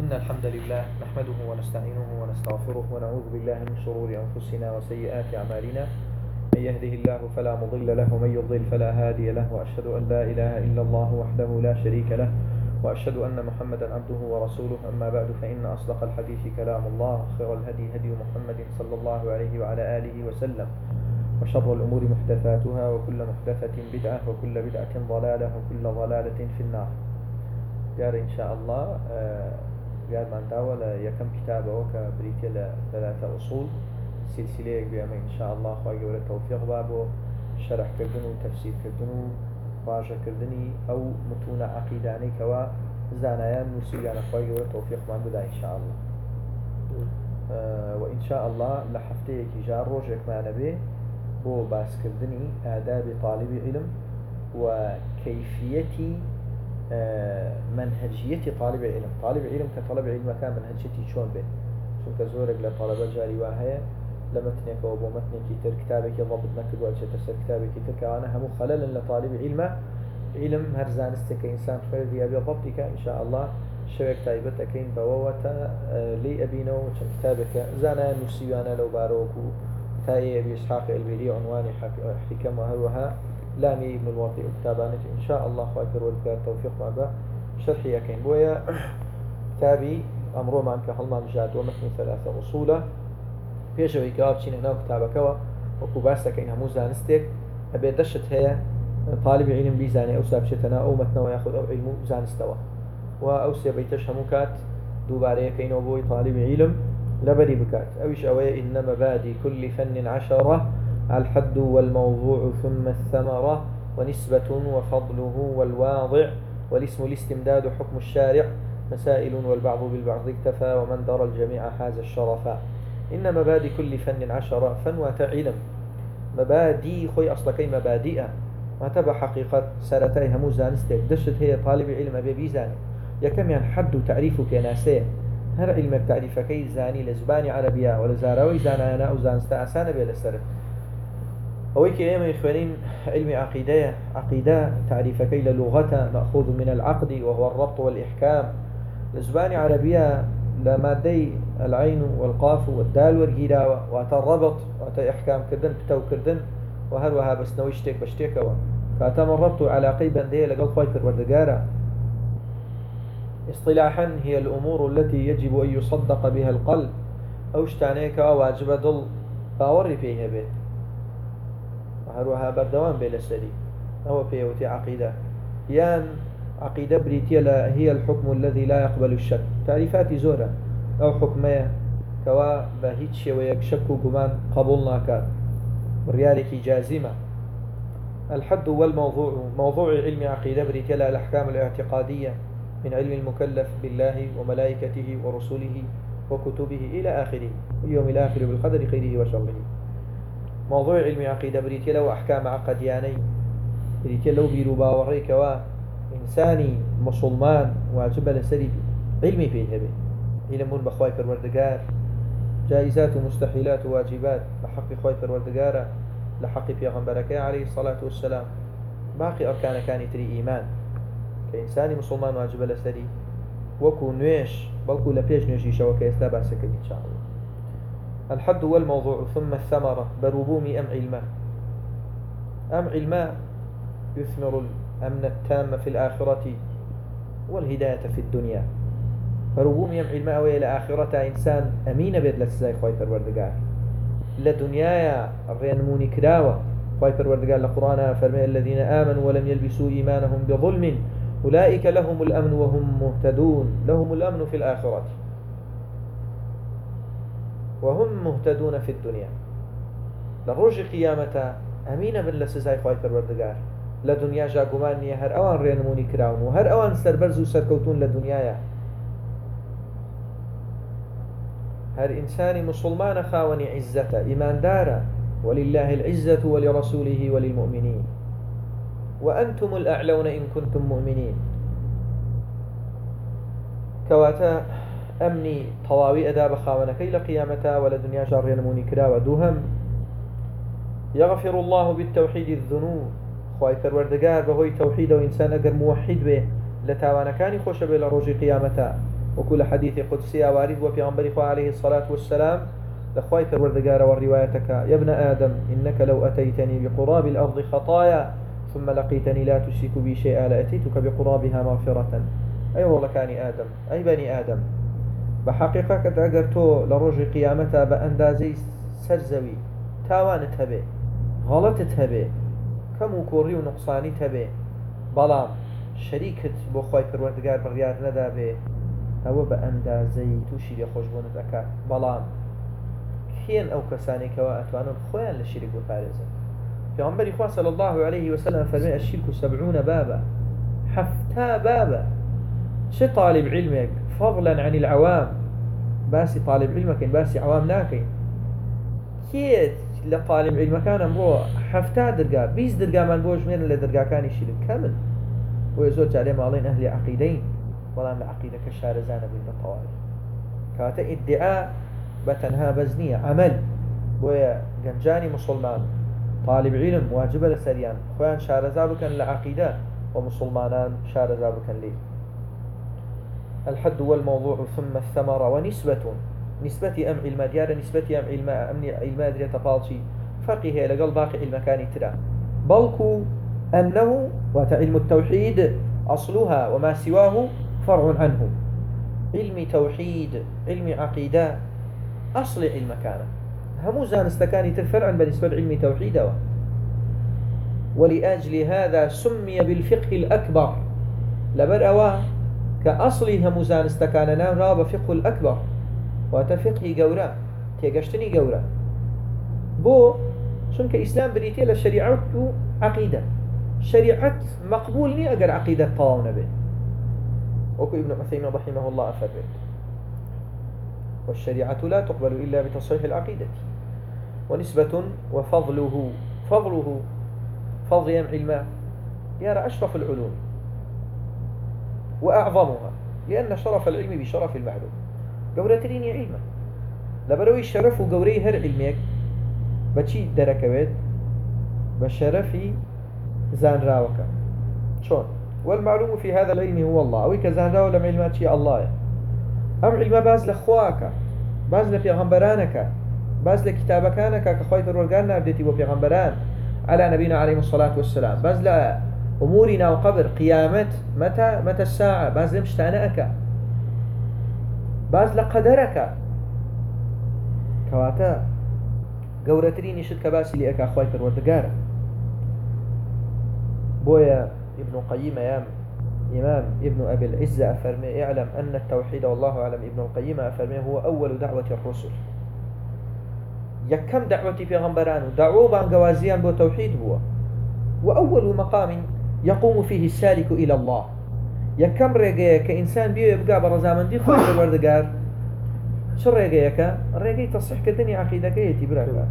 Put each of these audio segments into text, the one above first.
إن الحمد لله نحمده ونستعينه ونستغفره ونعوذ بالله من شرور أنفسنا وسيئات أعمالنا. من يهده الله فلا مضل له ومن يضلل فلا هادي له، وأشهد أن لا إله إلا الله وحده لا شريك له، وأشهد أن محمدا عبده ورسوله. أما بعد، فإن أصدق الحديث كلام الله، خير الهدي هدي محمد صلى الله عليه وعلى آله وسلم، وشر الأمور محدثاتها، وكل محدثة بدعة، وكل بدعة ضلالة، وكل ضلالة في النار. جار إن شاء الله جار من داول يكم كتابه وكبريتي ثلاثة أصول سلسلة بيعمل إن شاء الله خواهي ولا توفيق بابه شرح كردن وتفسير كردن راجع كردني أو متون عقيداني كوا زانيان نسيان خواهي ولا توفيق من بدا إن شاء الله. وإن شاء الله لحفتي جار روجك معنا به بو باس كردني آداب طالب علم وكيفية منهجية طالب علم. طالب علم كطالب علم كان منهجيتي شون به شون كزورك لطالب جاري واهية لمتنك وبو متنك تر كتابك ضبط نكد وأجه تسر كتابك تر كأنا هم خلل لطالب علم هرزانستك إنسان فردي أبي ضبطك إن شاء الله شوك تايبتك إن بووتا لي أبينو وشن كتابك زانا نسيوانا لو باروكو تاي أبي إسحاق البيري عنواني حكم وهروها لامي ابن الواطي كتابانك إن شاء الله خاطر والكار توفيق معبا شرحي أكين بويا كتابي أمرو معنك حلمان جاد ومتن ثلاثة أصولة بيشوي كتابين هنا كتابك وكباسك إنها موزانستك أبي دشت هي طالب علم بيزاني أو سابشتنا أو متن وياخذ أو علم زانستوا وأوسي بيتش هموكات دوباري كينو بوي طالب علم لبري بكات أويش أوي إن مبادئ كل فن 10 الحد والموضوع ثم الثمرة ونسبة وفضله والواضع والاسم الاستمداد حكم الشارع مسائل والبعض بالبعض اكتفى ومن درى الجميع حاز الشرفا. إن مبادئ كل فن 10 فن وتعلم مبادئ خوي أصلا كي مبادئ ما تبع حقيقة سارتاي همو زانستك دشت هي طالب علم أبي بيزاني يكم يعني حد تعريفك يا ناسيه هر علمك تعريفك زاني لزباني عربية ولا زاروي زانانا أو زانستا أسانا بيلا السرف أويك أيام إخوانين علم عقيدة تعريفك للغة مأخوذ من العقد وهو الربط والإحكام لزباني عربية لمادي العين والقاف والدال والجيراوة واتربط واتإحكام كردن بتو كردن وهروها بس نويشتك بشتكوا كاتم الربط على قيبا دي لقل خايفر وردقارة. اصطلاحا هي الأمور التي يجب أن يصدق بها القلب أو اشتعنيك واجب ضل باوري فيها به وهروها بردوان بلا سري أو فيه عقيدة يان عقيدة بريتيا هي الحكم الذي لا يقبل الشك تعريفات زورة أو حكمية كوا بهيتش ويكشك وقمان قبولنا كان وريالك جازمة. الحد والموضوع موضوع علم عقيدة بريتيا الأحكام الاعتقادية من علم المكلف بالله وملائكته ورسله وكتبه إلى آخره اليوم الآخر بالقدر خيره وشره. موضوع علم عقيدة بريتيا له أحكام عقدياني بريتيا له بيروبا وريكوا إنساني مسلمان واجب لسري علمي فيه به علم بخواي فروردقار جائزات ومستحيلات وواجبات لحق خواي فروردقار لحق پیغمبرك عليه الصلاة والسلام باقي أركان كان تري إيمان كإنساني مسلمان واجب لسري وكو نويش بلكو لبيش نوشي شوكي يستابع سكن إن شاء الله. الحد والموضوع ثم الثمرة بربوم أم علماء يثمر الأمن التام في الآخرة والهداية في الدنيا. فربوم علماء وإلى آخرة إنسان أمين بيد لسزاي خواهي فروردقار لدنيايا الرينموني كراوة خواهي فروردقار لقرآن فرمي الذين آمنوا ولم يلبسوا إيمانهم بظلم أولئك لهم الأمن وهم مهتدون لهم الأمن في الآخرة وهم مهتدون في الدنيا. لروج قيامة أمين بن لسزاي خواهي فروردقار لدنيا جاقومانية هر أوان رينموني كراون وهر أوان سربرز وسركوتون لدنيايا هر إنسان مسلمان خاوني عزة إيمان دارا ولله العزة ولرسوله وللمؤمنين وأنتم الأعلون إن كنتم مؤمنين. كواتا أمني طواوي أداب خاونك إلى قيامتا ولدنيا جار رينموني كراو دوهم يغفر الله بالتوحيد الذنوب خواهي فروردقار بهوي توحيد وإنسان أقر موحد به لتاوانا كاني خوش به لروج قيامتا وكل حديث قدسي وارد وفي غنبر عليه الصلاة والسلام لخواي الوردقار والروايتك يا ابن آدم إنك لو أتيتني بقراب الأرض خطايا ثم لقيتني لا تشرك بي شيئا لأتيتك بقرابها مغفرة. أي والله كاني آدم أي بني آدم بحقيقة كتأجرتو لرجع قيامتها بأندازي سرزوي تاوانت هبه غلطت هبه كم كوري ونقصاني هبه بلام شريكت بو خواي الوردقار بريار ندا به أو بأندازي توشي لخوش بونت بلام كين أو كساني كوا أتوانون خوان للشرك بفارزة. في عمر إخوة صلى الله عليه وسلم فرمي الشرك 70 بابا حفتا بابا. شي طالب علمك فضلا عن العوام باسي طالب علمك باسي عوام ناكين كيت لطالب علمك كان أمرو حفتا درقا بيز درقا من بوش من اللي درقا كان يشيل كامل ويزوج عليه مالين أهل عقيدين والله من عقيدة كشارزانة بين الطوائف كاتا ادعاء بتنها بزنية عمل بويا جنجاني مسلمان طالب علم واجب لسريان خوان شارزا بكن لعقيدة ومسلمانان شارزا بكن لي. الحد والموضوع ثم الثمرة ونسبة نسبة أم علم ديار نسبة أم علم دري تفاصي فرقه هي لقل باقي المكان ترى بلكو أنه وتعلم التوحيد أصلها وما سواه فرع عنه. علم توحيد علم عقيدة أصل علم كان همو زانستكاني تفرعا بالنسبة لعلم توحيد ولأجل هذا سمي بالفقه الأكبر لبرأوا كأصل همو زانستكاننا راب فقه الأكبر وتفقه قورا تيقشتني قورا بو شنك إسلام بريتي للشريعة عقيدة شريعة مقبول لي أقر عقيدة طاونا به وكو ابن عثيمين رحمه الله أفرد والشريعة لا تقبل إلا بتصحيح العقيدة. ونسبة وفضله فضل علم يرى أشرف العلوم وأعظمها لأن شرف العلم بشرف المعلوم قورتريني علما لبروي الشرف وقوري هر علمك بچي دركوت بشرفي زان راوكا شون والمعلوم في هذا العلم هو الله أو كزان راو لم علمات شيء الله أم علم باز لخواك باز لبيغمبرانك باز لكتابكانك كخوي فرورقان أبدتي وبيغمبران على نبينا عليه الصلاة والسلام باز لأمورنا وقبر قيامت متى الساعة باز لمشتانئك باز لقدرك كواتا قورتريني شد كباسي لأك أخوي فرورقان بويا ابن قيم يام إمام ابن أبي العزة أفرمي اعلم أن التوحيد والله أعلم ابن القيم أفرمي هو أول دعوة الرسل يكم دعوتي في غنبران دعوه بان قوازيان بو توحيد هو وأول مقام يقوم فيه السالك إلى الله يكم رقيا كإنسان بيو يبقى برزامن دي خوش الوردقار شو رقيا الرقيا تصح كدني عقيدة كيتي براكا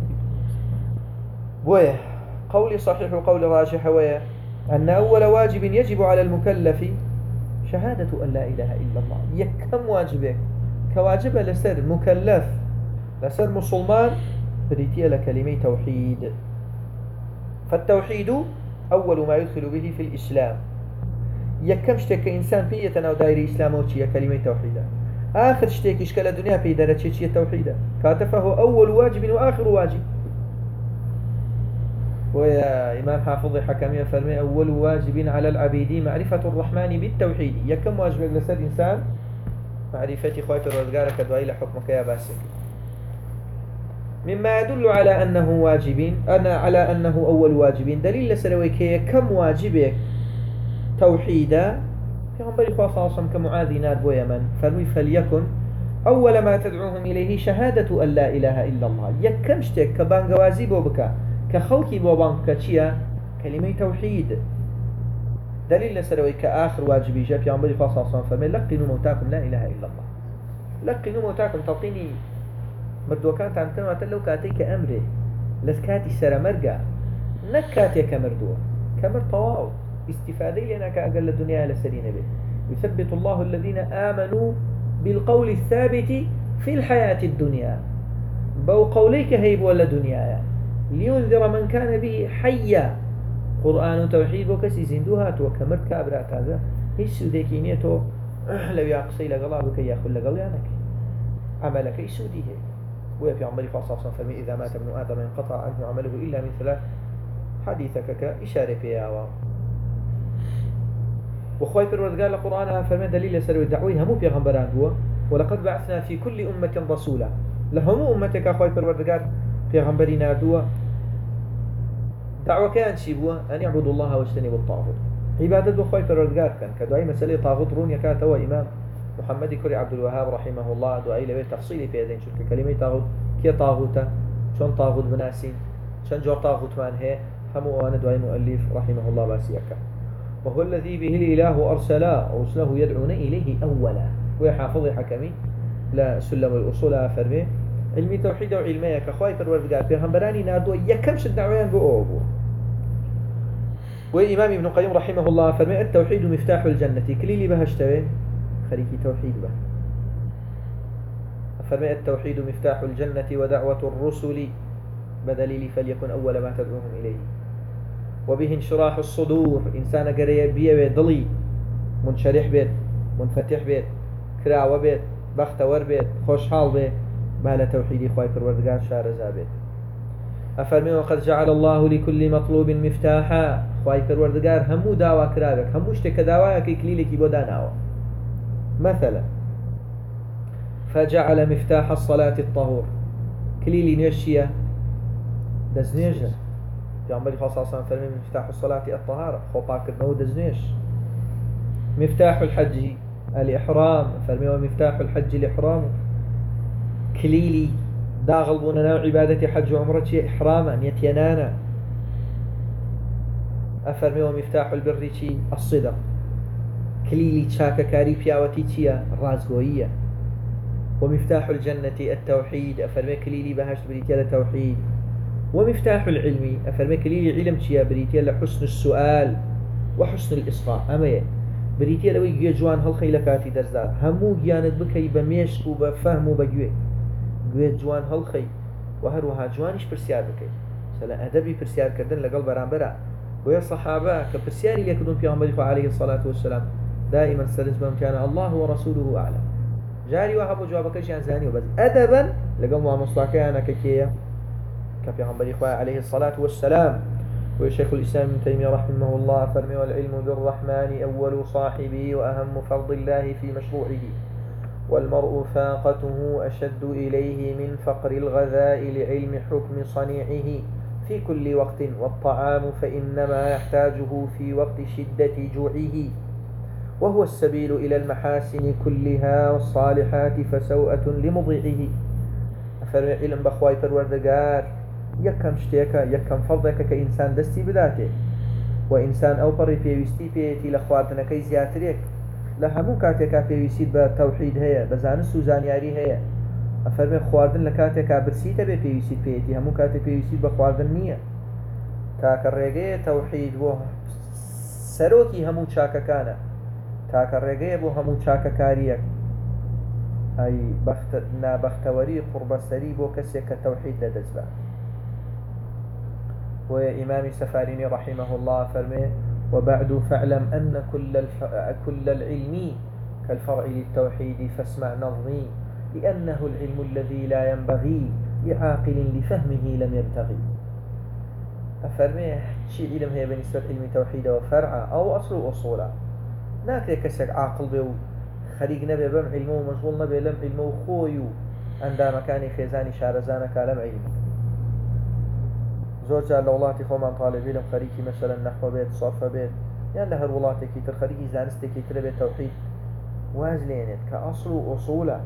بويه قولي صحيح وقولي راجح ويه أن أول واجب يجب على المكلف شهادة أن لا إله إلا الله يكم واجبك كواجب لسر مكلف لسر مسلمان بريتيا لكلمة توحيد. فالتوحيد أول ما يدخل به في الإسلام يكم شتك إنسان بيئة أو دائري إسلام وشي كلمة توحيد آخر شتك إشكال الدنيا في درجة شيء توحيد كاتفه أول واجب وآخر واجب. ويا إمام حافظ حكمي فرمي أول واجب على العبيد معرفة الرحمن بالتوحيد يكم واجب لسر إنسان معرفة خويف الرزقارك دعي حكمك يا باسك مما يدل على أنه واجب على أنه أول واجب دليل لسرويك كم واجبك توحيدا في غنبري صلى الله عليه وسلم كمعاذ نار بو يمن فرمي فليكن أول ما تدعوهم إليه شهادة أن لا إله إلا الله يكم شتك كبان قوازي بوبك كخوكي بوبان كتشيا كلمة توحيد دليل لسرويك آخر واجبي جاء في غنبري صلى الله عليه وسلم فرمي لقنوا موتاكم لا إله إلا الله لقنوا موتاكم تلقيني مردو كانت عن تنوى تلو كاتيك أمره لسكاتي سر مرقع نكاتيك مردو كمر طواو استفادة لأنك أقل الدنيا لسرين به يثبت الله الذين آمنوا بالقول الثابت في الحياة الدنيا بو قوليك هيب ولا دنيا لينذر من كان به حيا قرآن توحيد وكسي زندوهات وكمرت كابرات هذا هيش سوديكينيتو لو يقصي لقلا بك ياخذ لقليانك عملك يسودي هي وفي عمر خاصة فرمي إذا مات ابن آدم انقطع عنه عمله إلا من ثلاث حديثك كإشارة فيها وخوي بالوردقال القرآن فرمي دليل سروي الدعوة همو بيغمبران هو ولقد بعثنا في كل أمة رسولا لهمو أمتك أخوي بالوردقال بيغمبرين هو دعوة كان شيبوه أن يعبدوا الله واجتنبوا الطاغوت عبادة بخوي بالوردقال كان كدعاء مسألة طاغوت رون يكات هو إمام محمد كري عبد الوهاب رحمه الله دعاء لبيت تفصيلي في هذين شو كلمة طاغوت كي طاغوته شون طاغوت بناسين شون جور طاغوت من هي همو أنا دعاء مؤلف رحمه الله باسيكا وهو الذي به الإله أرسلا رسله يدعون إليه أولا ويحافظ حكمي لا سلم الأصول فرمي علمي توحيد وعلمية كخواي بالوردقال بيغمبراني نادو يكمش الدعوان بأوبو وإمام ابن القيم رحمه الله فرمي التوحيد مفتاح الجنة كليلي بهشتوي خليكي توحيد به فرمي التوحيد مفتاح الجنة ودعوة الرسل بدليل فليكن أول ما تدعوهم إليه وبه انشراح الصدور إنسان قريب بيه ضلي منشرح بيت منفتح بيت كراوة بيت بختور بيت خوشحال بيت بهلا توحيدي خواي پروردگار شارزا بيت أفرمي وقد جعل الله لكل مطلوب مفتاحا خواي پروردگار همو داوا كرابك همو اشتك داوا كي كليلكي بوداناوا مثلا فجعل مفتاح الصلاة الطهور كليلي نيشيا دزنيجة في عمري خاصة فرمي مفتاح الصلاة الطهارة خوباك نو دزنيش مفتاح الحج الإحرام فرمي ومفتاح الحج الإحرام كليلي داغلبون نوع عبادة حج وعمرة إحراما يتينانا أفرمي ومفتاح البر الصدق كليلي تشاكا كاري بياوتي تيا رازقوية ومفتاح الجنة التوحيد أفرمي كليلي بهاشت بريتيا التوحيد ومفتاح العلم أفرمي كليلي علم تيا بريتيا لحسن السؤال وحسن الإصغاء أما بريتيا لو يجي جوان هالخيلكاتي درزا همو جيانت بكي بميشك وبفهم وبجوه جوه جوان هالخي وهروها جوانش برسيار بكي سلا أدبي برسيار كردن لقل برانبرا ويا صحابة كبرسياري ليكدون في عمر عليه الصلاة والسلام دائما سلزمهم كان الله ورسوله أعلم جاري وهبو جوابك شيئا زاني وبس أدبا لقل مع مصطاكيانا ككيا كفي عمر عليه الصلاة والسلام وشيخ الإسلام ابن تيمية رحمه الله فرمي والعلم بالرحمن أول صاحبه وأهم فرض الله في مشروعه والمرء فاقته أشد إليه من فقر الغذاء لعلم حكم صنيعه في كل وقت والطعام فإنما يحتاجه في وقت شدة جوعه وهو السبيل إلى المحاسن كلها والصالحات فسوءة لمضيعه فرمي علم بخواي پروردگار يكم شتيكا يكم فرضك كإنسان دستي بداته وإنسان أو بري بيوستي بيتي لخواردنكي زياتريك لهمو كاتيكا بيوسيد بتوحيد هيا بزانس وزانياري هيا أفرمي خواردن لكاتيكا برسيتا بيوسيد بيتي همو كاتي بيوسيد بخواردن نية تاكا ريقية توحيد بو سروكي همو تشاكا كان تاكا ريقية بو همو تشاكا كاريك هاي بختوري قرب سري بو كسيكا توحيد لدزبا وإمام سفاريني رحمه الله فرمي وبعد فاعلم أن كل العلم كالفرع للتوحيد فاسمع نظمي لأنه العلم الذي لا ينبغي لعاقل لفهمه لم يبتغي أفرمي شي علم هي بالنسبة علم توحيد وفرع أو أصل أصولا ناكري كسك عاقل بيو خريق نبي بم علمه ومشغول نبي لم علمه خويو عند مكاني خيزاني شارزانك لم علمه زور جار لولاتي خوما طالب علم خريكي مثلا نحو بيت صرف بيت يعني لهر ولاتي كيتر خريكي زانستي كيتر بيت توحيد وازلينت كأصل وأصولا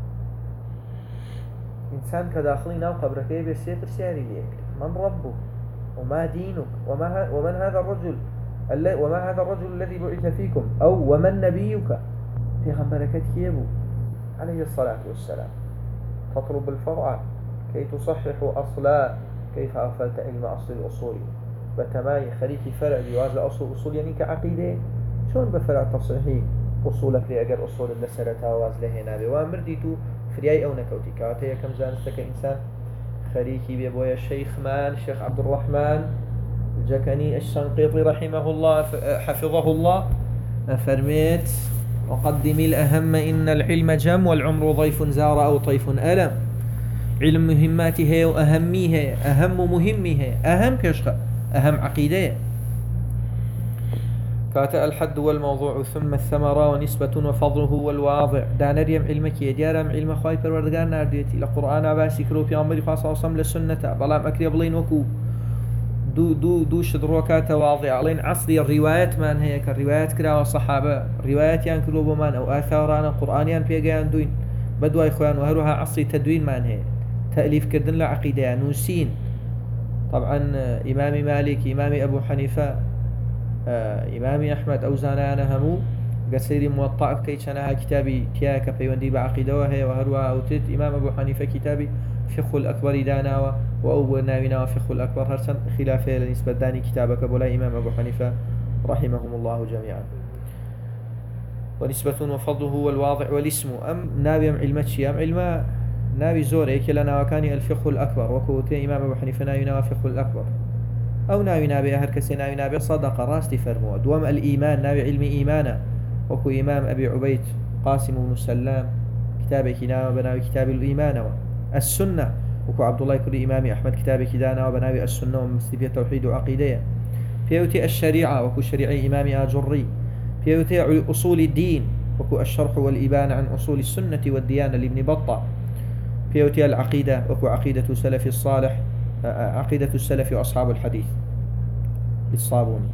إنسان كداخلين أو قبرك بيسيطر سياري ليك من ربك وما دينك ومن هذا الرجل وما هذا الرجل الذي بعث فيكم أو ومن نبيك في غمبركة كيبو عليه الصلاة والسلام تطلب الفرع كي تصحح أصلا كيف أغفلت علم أصل الأصول بتماي خليكي فرع بوازل أصل الأصول يعني كعقيدة شون بفرع تصحيح أصولك لأجر أصول اللسرة وازله هنا بوامرديتو فرياي أو نكوتي كاتيا كم زانستك إنسان خليكي بيبويا الشيخ مان الشيخ عبد الرحمن الجكني الشنقيطي رحمه الله حفظه الله فرميت وقدم الأهم إن العلم جم والعمر ضيف زار أو طيف ألم. علم مهماته وأهميه أهم مهمه أهم كشخة أهم عقيدة كاتا الحد والموضوع ثم الثمرة ونسبة وفضله والواضع دانريم علمك يديارم علم خواهي پروردگار نارديتي لقرآن عباسي كرو بيامبري خاصة وصم لسنة بلام أكري بلين وكو دو شدروكات واضع علين عصري الروايات من هي كالروايات كرا والصحابة روايات يان كرو بمان أو آثاران قرآنيان بيقيان دوين بدواي خوان وهروها عصري تدوين من هي تأليف كردن لعقيدة نوسين طبعا إمام مالك إمام أبو حنيفة إمام أحمد أو زانانا همو قصير موطأ كي كانها كتابي تياك بيوندي بعقيدة وهي وهروها أوتت إمام أبو حنيفة كتابي فقه الأكبر دانا وأول ناوينا وفقه الأكبر هرسن خلافه لنسبة داني كتابك بولا إمام أبو حنيفة رحمهم الله جميعا. ونسبة وفضله والواضع والاسم أم ناوي علمتشي أم علم ناوي زوري كلا وكان الفقه الأكبر وكوتي إمام أبو حنيفة ناوينا وفقه الأكبر أو ناوي نابي هركسي ناوي نابي صدق راستي فرمو دوام الإيمان ناوي علم إيمانا وكو إمام أبي عبيد قاسم بن سلام كتابي كنا وبناوي كتاب الإيمان السنة وكو عبد الله كل إمام أحمد كتابي كدانا وبناوي السنة ومستبية توحيد وعقيدة بيوتي الشريعة وكو شريعي إمام آجري بيوتي أصول الدين وكو الشرح والإبانة عن أصول السنة والديانة لابن بطة بيوتي العقيدة وكو عقيدة سلف الصالح عقيدة السلف وأصحاب الحديث للصابوني.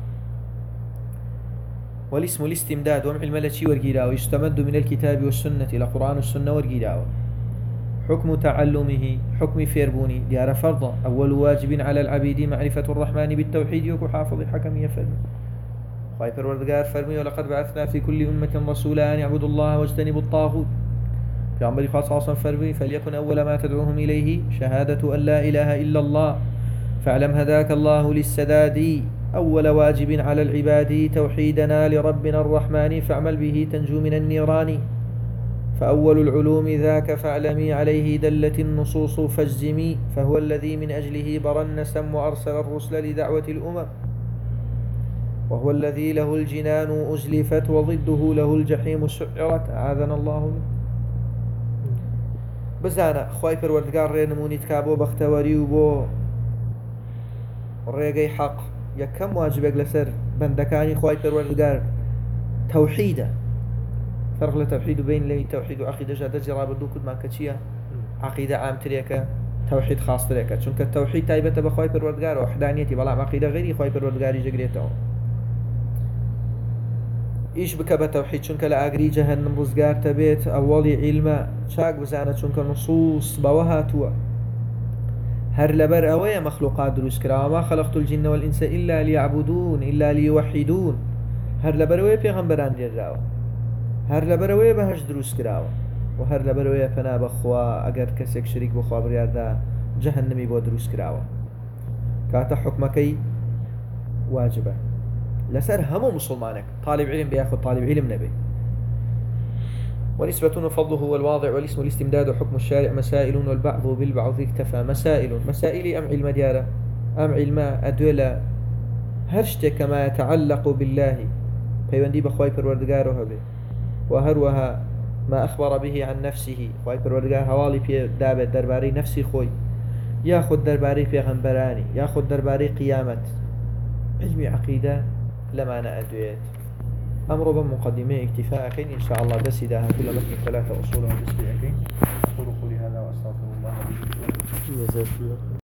والاسم الاستمداد ومع الملتشي ورقيراو يستمد من الكتاب والسنة لقرآن السنة ورقيراو. حكم تعلمه حكم فيربوني ديار فرض أول واجب على العبيد معرفة الرحمن بالتوحيد وكو حافظ حكم يفرمي خايفر وردقار فرمي ولقد بعثنا في كل أمة رسولا أن يعبدوا الله واجتنبوا الطاغوت في عمر خاصة فرمي فليكن أول ما تدعوهم إليه شهادة أن لا إله إلا الله فاعلم هداك الله للسداد أول واجب على العباد توحيدنا لربنا الرحمن فاعمل به تنجو من النيران فأول العلوم ذاك فاعلمي عليه دلت النصوص فاجزمي فهو الذي من أجله برى النسم وأرسل الرسل لدعوة الأمم وهو الذي له الجنان أزلفت وضده له الجحيم سعرت أعاذنا الله منه. بزانا خواهي پروردگار رينموني تكابو بختواري وبو ريقي حق يكم واجبك لسر بندكاني خواهي پروردگار توحيدا فرق لتوحيد بين لي توحيد وعقيدة جادة جراب الدو كد ما كتشيا عقيدة عام تريكا توحيد خاص تريكا چونك التوحيد تايبة بخواهي پروردگار وحدانيتي بلا عقيدة غيري خواهي پروردگاري جگريتو إيش بك بتوحيد چونك لأقري جهنم رزقار تبيت أولي علم شاك بزانا چونك نصوص بوهاتوا هر لبر أوي مخلوقات دروس كرا وما خلقت الجن والإنس إلا ليعبدون إلا ليوحدون هر لبر أوي پیغمبران جراوا هر لبر أوي بهش دروس كراوا وهر لبر أوي فنا بخوا أقر كسك شريك بخوا بريادا جهنمي بو دروس كراوا كاتا حكمكي واجبة لسر همو مسلمانك طالب علم بياخذ طالب علم نبي. ونسبة وفضله والواضع والاسم الاستمداد وحكم الشارع مسائل والبعض بالبعض اكتفى مسائل أم علم ديارة أم علم أدولة هرشت كما يتعلق بالله فيوندي بخواي پروردگار به وهروها ما أخبر به عن نفسه خواي پروردگار هوالي في دابت درباري نفسي خوي ياخذ درباري في غنبراني ياخذ درباري قيامة علمي عقيدة لما أنا أدويت أمر بمقدمة اكتفاء كين إن شاء الله بس إذا كل متن 3 أصول وجزء كين أقول قولي هذا وأستغفر الله.